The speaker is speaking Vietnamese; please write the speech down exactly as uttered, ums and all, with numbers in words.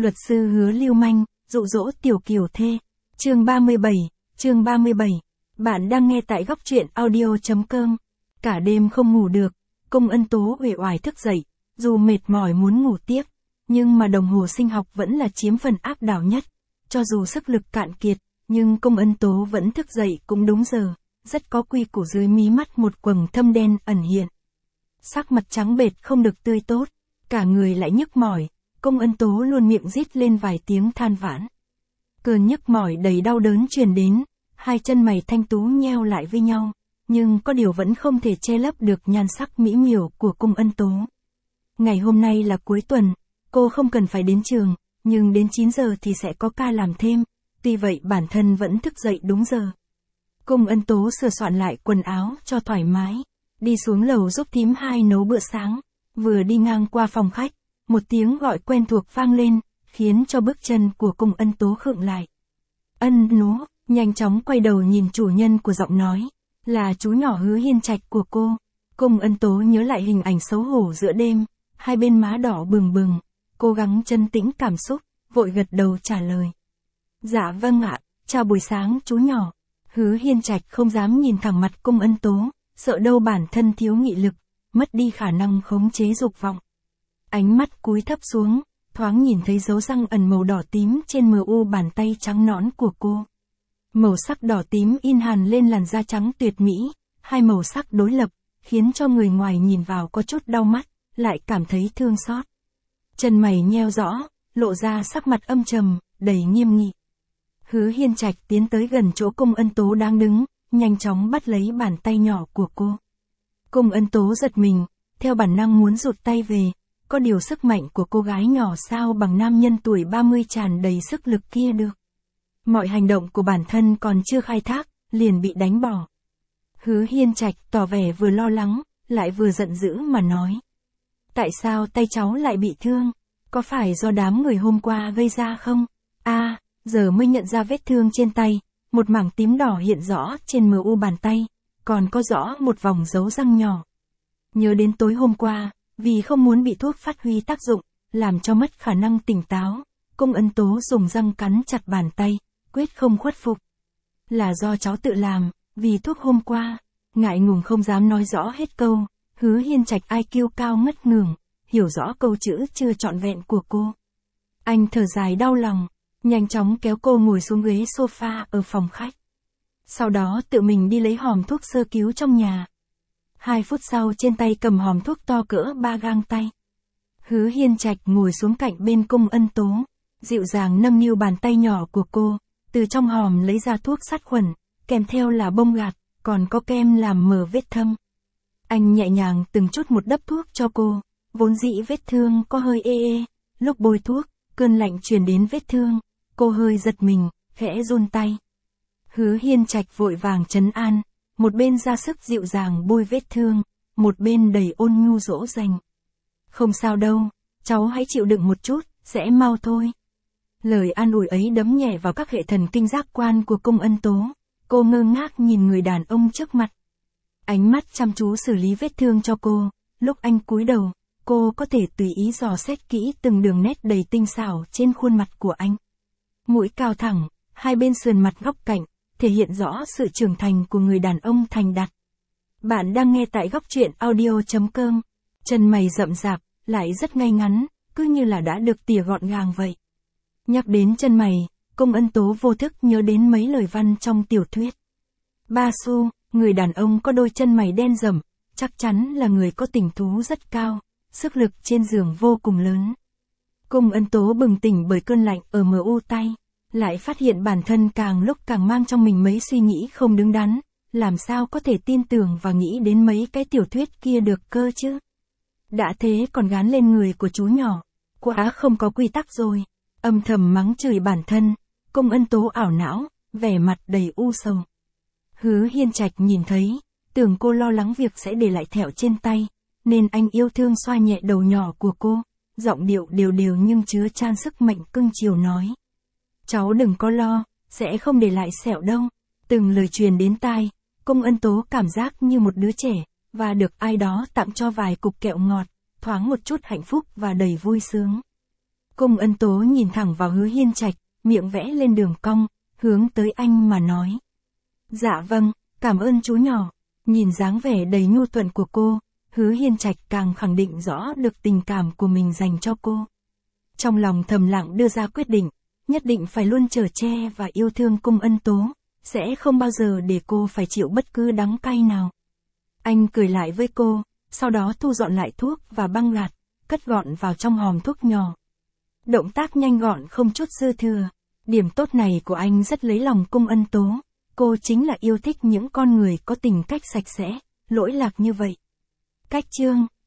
luật sư hứa lưu manh, dụ dỗ tiểu kiều thê. Chương ba mươi bảy, chương ba mươi bảy. Bạn đang nghe tại góc truyện audio chấm com. Cả đêm không ngủ được, Cung Ân Tố uể oải thức dậy, dù mệt mỏi muốn ngủ tiếp, nhưng mà đồng hồ sinh học vẫn là chiếm phần áp đảo nhất. Cho dù sức lực cạn kiệt, nhưng Cung Ân Tố vẫn thức dậy cũng đúng giờ, rất có quy củ. Dưới mí mắt một quầng thâm đen ẩn hiện. Sắc mặt trắng bệch không được tươi tốt, cả người lại nhức mỏi, Cung Ân Tố luôn miệng rít lên vài tiếng than vãn. Cơn nhức mỏi đầy đau đớn truyền đến, hai chân mày thanh tú nheo lại với nhau, nhưng có điều vẫn không thể che lấp được nhan sắc mỹ miều của Cung Ân Tố. Ngày hôm nay là cuối tuần, cô không cần phải đến trường, nhưng đến chín giờ thì sẽ có ca làm thêm, tuy vậy bản thân vẫn thức dậy đúng giờ. Cung Ân Tố sửa soạn lại quần áo cho thoải mái, đi xuống lầu giúp thím hai nấu bữa sáng, vừa đi ngang qua phòng khách, một tiếng gọi quen thuộc vang lên, khiến cho bước chân của Cung Ân Tố khựng lại. Ân Nú, nhanh chóng quay đầu nhìn chủ nhân của giọng nói, là chú nhỏ Hứa Hiên Trạch của cô. Cung Ân Tố nhớ lại hình ảnh xấu hổ giữa đêm, hai bên má đỏ bừng bừng, cố gắng trấn tĩnh cảm xúc, vội gật đầu trả lời. Dạ vâng ạ, chào buổi sáng chú nhỏ. Hứa Hiên Trạch không dám nhìn thẳng mặt Cung Ân Tố, sợ đâu bản thân thiếu nghị lực, mất đi khả năng khống chế dục vọng. Ánh mắt cúi thấp xuống, thoáng nhìn thấy dấu răng ẩn màu đỏ tím trên mờ u bàn tay trắng nõn của cô. Màu sắc đỏ tím in hằn lên làn da trắng tuyệt mỹ, hai màu sắc đối lập, khiến cho người ngoài nhìn vào có chút đau mắt, lại cảm thấy thương xót. Chân mày nheo rõ, lộ ra sắc mặt âm trầm, đầy nghiêm nghị. Hứa Hiên Trạch tiến tới gần chỗ Cung Ân Tố đang đứng, nhanh chóng bắt lấy bàn tay nhỏ của cô. Cung Ân Tố giật mình, theo bản năng muốn rụt tay về, có điều sức mạnh của cô gái nhỏ sao bằng nam nhân tuổi ba mươi tràn đầy sức lực kia được. Mọi hành động của bản thân còn chưa khai thác, liền bị đánh bỏ. Hứa Hiên Trạch tỏ vẻ vừa lo lắng, lại vừa giận dữ mà nói. Tại sao tay cháu lại bị thương? Có phải do đám người hôm qua gây ra không? A, à, giờ mới nhận ra vết thương trên tay, một mảng tím đỏ hiện rõ trên mờ u bàn tay, còn có rõ một vòng dấu răng nhỏ. Nhớ đến tối hôm qua, vì không muốn bị thuốc phát huy tác dụng, làm cho mất khả năng tỉnh táo, Cung Ân Tố dùng răng cắn chặt bàn tay, quyết không khuất phục. Là do cháu tự làm, vì thuốc hôm qua, ngại ngùng không dám nói rõ hết câu. Hứa Hiên Trạch i kiu cao ngất ngưởng, hiểu rõ câu chữ chưa trọn vẹn của cô. Anh thở dài đau lòng, nhanh chóng kéo cô ngồi xuống ghế sofa ở phòng khách. Sau đó tự mình đi lấy hòm thuốc sơ cứu trong nhà. Hai phút sau trên tay cầm hòm thuốc to cỡ ba gang tay. Hứa Hiên Trạch ngồi xuống cạnh bên Cung Ân Tố, dịu dàng nâng niu bàn tay nhỏ của cô, từ trong hòm lấy ra thuốc sát khuẩn, kèm theo là bông gạt, còn có kem làm mờ vết thâm. Anh nhẹ nhàng từng chút một đắp thuốc cho cô, vốn dĩ vết thương có hơi ê ê, lúc bôi thuốc, cơn lạnh truyền đến vết thương, cô hơi giật mình, khẽ run tay. Hứa Hiên Trạch vội vàng trấn an, một bên ra sức dịu dàng bôi vết thương, một bên đầy ôn nhu dỗ dành. Không sao đâu, cháu hãy chịu đựng một chút, sẽ mau thôi. Lời an ủi ấy đấm nhẹ vào các hệ thần kinh giác quan của Cung Ân Tố, cô ngơ ngác nhìn người đàn ông trước mặt. Ánh mắt chăm chú xử lý vết thương cho cô, lúc anh cúi đầu, cô có thể tùy ý dò xét kỹ từng đường nét đầy tinh xảo trên khuôn mặt của anh. Mũi cao thẳng, hai bên sườn mặt góc cạnh, thể hiện rõ sự trưởng thành của người đàn ông thành đạt. Bạn đang nghe tại góc truyện audio chấm com. Chân mày rậm rạp, lại rất ngay ngắn, cứ như là đã được tỉa gọn gàng vậy. Nhắc đến chân mày, Cung Ân Tố vô thức nhớ đến mấy lời văn trong tiểu thuyết. Ba Su, người đàn ông có đôi chân mày đen rậm, chắc chắn là người có tình thú rất cao, sức lực trên giường vô cùng lớn. Cung Ân Tố bừng tỉnh bởi cơn lạnh ở mờ u tay, lại phát hiện bản thân càng lúc càng mang trong mình mấy suy nghĩ không đứng đắn, làm sao có thể tin tưởng và nghĩ đến mấy cái tiểu thuyết kia được cơ chứ. Đã thế còn gán lên người của chú nhỏ, quá không có quy tắc rồi. Âm thầm mắng chửi bản thân, Cung Ân Tố ảo não, vẻ mặt đầy u sầu. Hứa Hiên Trạch nhìn thấy, tưởng cô lo lắng việc sẽ để lại thẹo trên tay, nên anh yêu thương xoa nhẹ đầu nhỏ của cô, giọng điệu đều đều nhưng chứa chan sức mạnh cưng chiều nói. Cháu đừng có lo, sẽ không để lại sẹo đâu. Từng lời truyền đến tai, Cung Ân Tố cảm giác như một đứa trẻ, và được ai đó tặng cho vài cục kẹo ngọt, thoáng một chút hạnh phúc và đầy vui sướng. Cung Ân Tố nhìn thẳng vào Hứa Hiên Trạch, miệng vẽ lên đường cong, hướng tới anh mà nói. Dạ vâng, cảm ơn chú nhỏ. Nhìn dáng vẻ đầy nhu thuận của cô, Hứa Hiên Trạch càng khẳng định rõ được tình cảm của mình dành cho cô. Trong lòng thầm lặng đưa ra quyết định, nhất định phải luôn chở che và yêu thương Cung Ân Tố, sẽ không bao giờ để cô phải chịu bất cứ đắng cay nào. Anh cười lại với cô, sau đó thu dọn lại thuốc và băng gạc, cất gọn vào trong hòm thuốc nhỏ. Động tác nhanh gọn không chút dư thừa. Điểm tốt này của anh rất lấy lòng Cung Ân Tố. Cô chính là yêu thích những con người có tính cách sạch sẽ, lỗi lạc như vậy. Cách chương